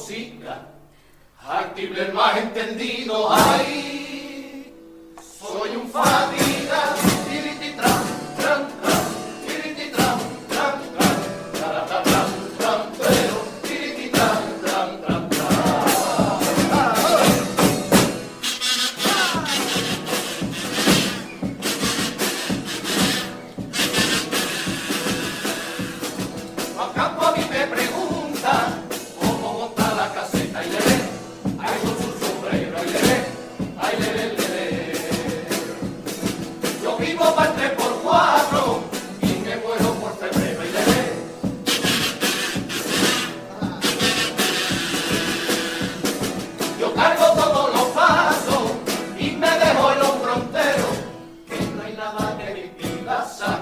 cosita, actible el más entendido, ay, soy un fatiga, tirititram, tram, tram, tirititram, tram, tram, taratram, tram, pero, tirititram, tram, tram, Juan Campo a mí me pregunta cómo monta la caseta y le ve, ahí con su sombrero, ahí le ve, ahí le. Yo vivo para 3x4 y me muero por febrero, y le ve. Yo cargo todos los pasos y me dejo el hombro entero, que no hay nada que mi vida saque.